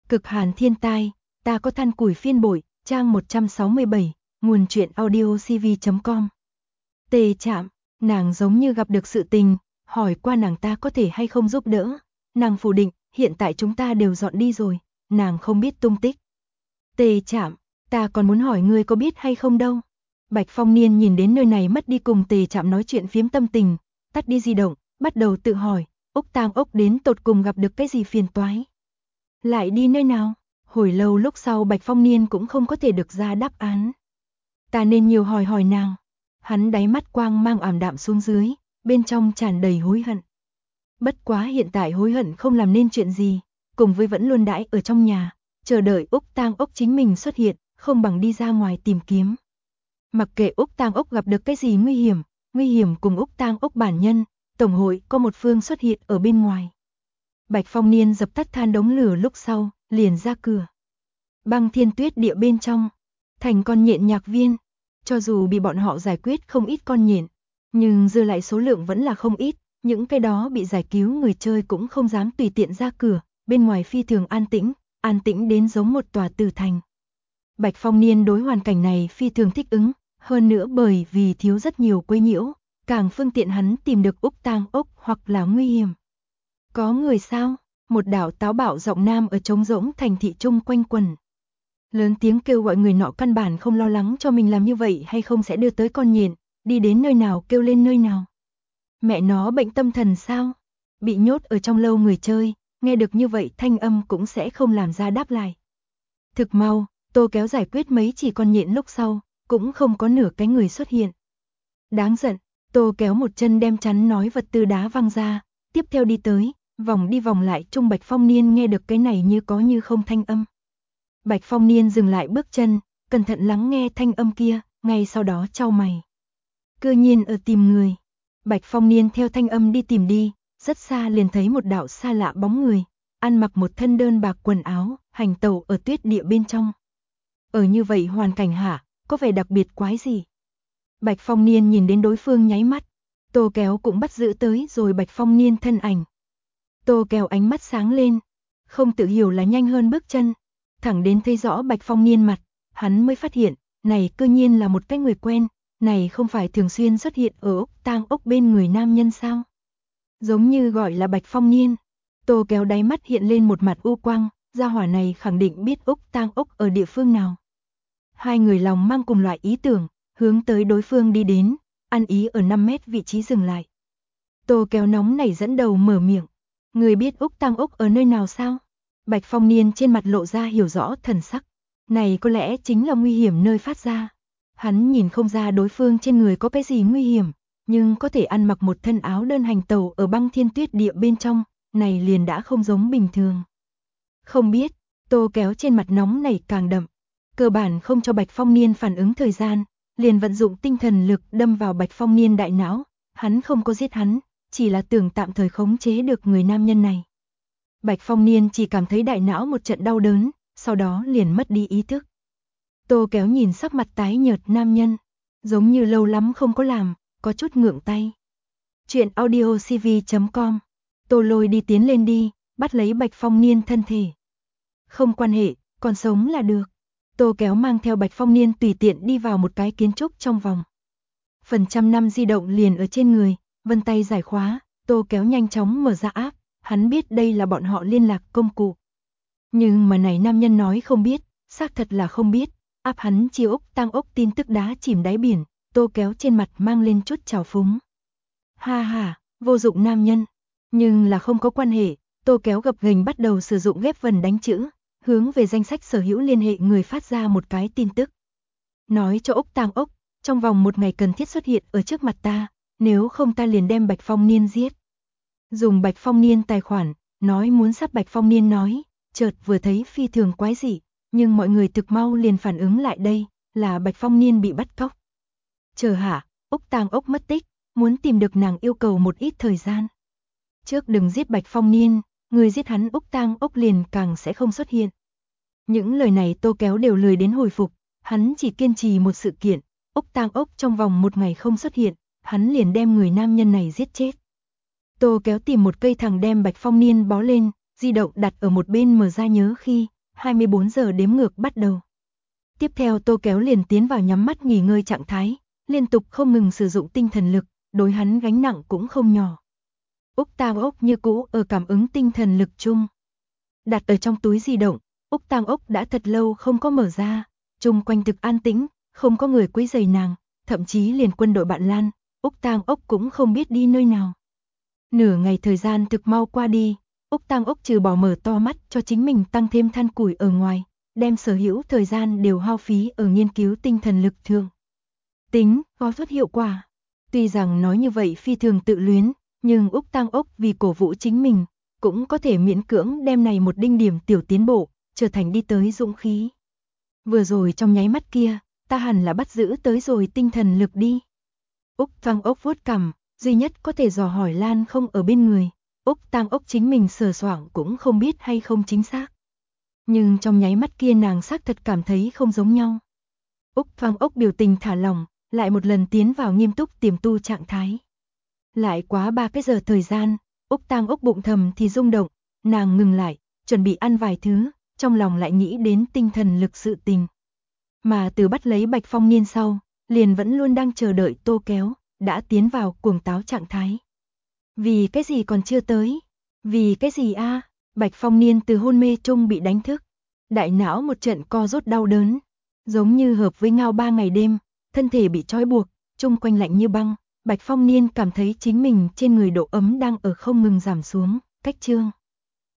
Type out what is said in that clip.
Cực hàn thiên tai, ta có than củi phiên bội, trang 167, nguồn truyện audiocv.com. Tề Trạm, nàng giống như gặp được sự tình, hỏi qua nàng ta có thể hay không giúp đỡ. Nàng phủ định, hiện tại chúng ta đều dọn đi rồi, nàng không biết tung tích. Tề Trạm, ta còn muốn hỏi ngươi có biết hay không đâu. Bạch Phong Niên nhìn đến nơi này mất đi cùng Tề Trạm nói chuyện phiếm tâm tình, tắt đi di động, bắt đầu tự hỏi, Úc Tang Ốc đến tột cùng gặp được cái gì phiền toái. Lại đi nơi nào? Hồi lâu lúc sau Bạch Phong Niên cũng không có thể được ra đáp án. Ta nên nhiều hỏi nàng. Hắn đáy mắt quang mang ảm đạm xuống dưới, bên trong tràn đầy hối hận. Bất quá hiện tại hối hận không làm nên chuyện gì, cùng với vẫn luôn đãi ở trong nhà, chờ đợi Úc Tang Ốc chính mình xuất hiện, không bằng đi ra ngoài tìm kiếm. Mặc kệ Úc Tang Ốc gặp được cái gì nguy hiểm cùng Úc Tang Ốc bản nhân, tổng hội có một phương xuất hiện ở bên ngoài. Bạch Phong Niên dập tắt than đống lửa lúc sau, liền ra cửa. Băng Thiên Tuyết địa bên trong, thành con nhện nhạc viên, cho dù bị bọn họ giải quyết không ít con nhện, nhưng dư lại số lượng vẫn là không ít, những cái đó bị giải cứu người chơi cũng không dám tùy tiện ra cửa, bên ngoài phi thường an tĩnh đến giống một tòa tử thành. Bạch Phong Niên đối hoàn cảnh này phi thường thích ứng, hơn nữa bởi vì thiếu rất nhiều quấy nhiễu, càng phương tiện hắn tìm được Úc Tang Ốc hoặc là nguy hiểm. Có người sao? Một đạo táo bạo giọng nam ở trống rỗng thành thị trung quanh quẩn. Lớn tiếng kêu gọi người nọ căn bản không lo lắng cho mình làm như vậy hay không sẽ đưa tới con nhện, đi đến nơi nào kêu lên nơi nào. Mẹ nó bệnh tâm thần sao? Bị nhốt ở trong lâu người chơi, nghe được như vậy thanh âm cũng sẽ không làm ra đáp lại. Thực mau, Tô Kéo giải quyết mấy chỉ con nhện lúc sau, cũng không có nửa cái người xuất hiện. Đáng giận, Tô Kéo một chân đem chắn nói vật tư đá văng ra, tiếp theo đi tới, vòng đi vòng lại Trung Bạch Phong Niên nghe được cái này như có như không thanh âm. Bạch Phong Niên dừng lại bước chân, cẩn thận lắng nghe thanh âm kia, ngay sau đó chau mày. Cư nhiên ở tìm người. Bạch Phong Niên theo thanh âm đi tìm đi, rất xa liền thấy một đạo xa lạ bóng người, ăn mặc một thân đơn bạc quần áo, hành tẩu ở tuyết địa bên trong. Ở như vậy hoàn cảnh hả, có vẻ đặc biệt quái gì? Bạch Phong Niên nhìn đến đối phương nháy mắt, Tô Kéo cũng bắt giữ tới rồi Bạch Phong Niên thân ảnh. Tô Kéo ánh mắt sáng lên, không tự hiểu là nhanh hơn bước chân, thẳng đến thấy rõ Bạch Phong Niên mặt, hắn mới phát hiện, này cư nhiên là một cái người quen, này không phải thường xuyên xuất hiện ở Úc Tang Ốc bên người nam nhân sao? Giống như gọi là Bạch Phong Niên. Tô Kéo đáy mắt hiện lên một mặt u quang, gia hỏa này khẳng định biết Úc Tang Ốc ở địa phương nào. Hai người lòng mang cùng loại ý tưởng, hướng tới đối phương đi đến, ăn ý ở 5 mét vị trí dừng lại. Tô Kéo nóng nảy dẫn đầu mở miệng, người biết Úc Tang Ốc ở nơi nào sao? Bạch Phong Niên trên mặt lộ ra hiểu rõ thần sắc, này có lẽ chính là nguy hiểm nơi phát ra. Hắn nhìn không ra đối phương trên người có cái gì nguy hiểm, nhưng có thể ăn mặc một thân áo đơn hành tẩu ở Băng Thiên Tuyết địa bên trong, này liền đã không giống bình thường. Không biết, Tô Kéo trên mặt nóng nảy càng đậm, cơ bản không cho Bạch Phong Niên phản ứng thời gian, liền vận dụng tinh thần lực đâm vào Bạch Phong Niên đại não, hắn không có giết hắn, chỉ là tưởng tạm thời khống chế được người nam nhân này. Bạch Phong Niên chỉ cảm thấy đại não một trận đau đớn, sau đó liền mất đi ý thức. Tô Kéo nhìn sắc mặt tái nhợt nam nhân, giống như lâu lắm không có làm, có chút ngượng tay. Chuyện audiocv.com. Tô Lôi đi tiến lên đi, bắt lấy Bạch Phong Niên thân thể. Không quan hệ, còn sống là được. Tô Kéo mang theo Bạch Phong Niên tùy tiện đi vào một cái kiến trúc trong vòng. Phần trăm năm di động liền ở trên người, vân tay giải khóa, Tô Kéo nhanh chóng mở ra app, hắn biết đây là bọn họ liên lạc công cụ. Nhưng mà này nam nhân nói không biết, xác thật là không biết, áp hắn chiêu Úc Tang Ốc tin tức đá chìm đáy biển, Tô Kéo trên mặt mang lên chút trào phúng. Ha ha, vô dụng nam nhân, nhưng là không có quan hệ, Tô Kéo gập ghềnh bắt đầu sử dụng ghép vần đánh chữ, hướng về danh sách sở hữu liên hệ người phát ra một cái tin tức. Nói cho Úc Tang Ốc, trong vòng một ngày cần thiết xuất hiện ở trước mặt ta, nếu không ta liền đem Bạch Phong Niên giết. Dùng Bạch Phong Niên tài khoản, nói muốn sát Bạch Phong Niên nói, chợt vừa thấy phi thường quái dị, nhưng mọi người thực mau liền phản ứng lại đây, là Bạch Phong Niên bị bắt cóc. Chờ hả, Úc Tang Ốc mất tích, muốn tìm được nàng yêu cầu một ít thời gian. Trước đừng giết Bạch Phong Niên, người giết hắn Úc Tang Ốc liền càng sẽ không xuất hiện. Những lời này Tô Kéo đều lười đến hồi phục, hắn chỉ kiên trì một sự kiện, Úc Tang Ốc trong vòng một ngày không xuất hiện, hắn liền đem người nam nhân này giết chết. Tô Kéo tìm một cây thẳng đem Bạch Phong Niên bó lên, di động đặt ở một bên mở ra nhớ khi, 24 giờ đếm ngược bắt đầu. Tiếp theo Tô Kéo liền tiến vào nhắm mắt nghỉ ngơi trạng thái, liên tục không ngừng sử dụng tinh thần lực, đối hắn gánh nặng cũng không nhỏ. Úc Tang Ốc như cũ ở cảm ứng tinh thần lực chung. Đặt ở trong túi di động, Úc Tang Ốc đã thật lâu không có mở ra, chung quanh thực an tĩnh, không có người quấy rầy nàng, thậm chí liền quân đội bạn Lan, Úc Tang Ốc cũng không biết đi nơi nào. Nửa ngày thời gian thực mau qua đi, Úc Tang Ốc trừ bỏ mở to mắt cho chính mình tăng thêm than củi ở ngoài, đem sở hữu thời gian đều hao phí ở nghiên cứu tinh thần lực thường. Tính, có rất hiệu quả. Tuy rằng nói như vậy phi thường tự luyến, nhưng Úc Tang Ốc vì cổ vũ chính mình, cũng có thể miễn cưỡng đem này một đinh điểm tiểu tiến bộ, trở thành đi tới dũng khí. Vừa rồi trong nháy mắt kia, ta hẳn là bắt giữ tới rồi tinh thần lực đi. Úc Tang Ốc vuốt cằm, duy nhất có thể dò hỏi Lan không ở bên người, Úc Tang Ốc chính mình sờ soạng cũng không biết hay không chính xác. Nhưng trong nháy mắt kia nàng xác thật cảm thấy không giống nhau. Úc Tang Ốc biểu tình thả lỏng, lại một lần tiến vào nghiêm túc tiềm tu trạng thái. Lại quá 3 cái giờ thời gian, Úc Tang Ốc bụng thầm thì rung động, nàng ngừng lại, chuẩn bị ăn vài thứ, trong lòng lại nghĩ đến tinh thần lực sự tình. Mà từ bắt lấy Bạch Phong Niên sau, liền vẫn luôn đang chờ đợi Tô Kéo, đã tiến vào cuồng táo trạng thái. Vì cái gì còn chưa tới? Vì cái gì a? Bạch Phong Niên từ hôn mê chung bị đánh thức. Đại não một trận co rút đau đớn, giống như hợp với ngao 3 ngày đêm, thân thể bị trói buộc, chung quanh lạnh như băng. Bạch Phong Niên cảm thấy chính mình trên người độ ấm đang ở không ngừng giảm xuống, cách chương.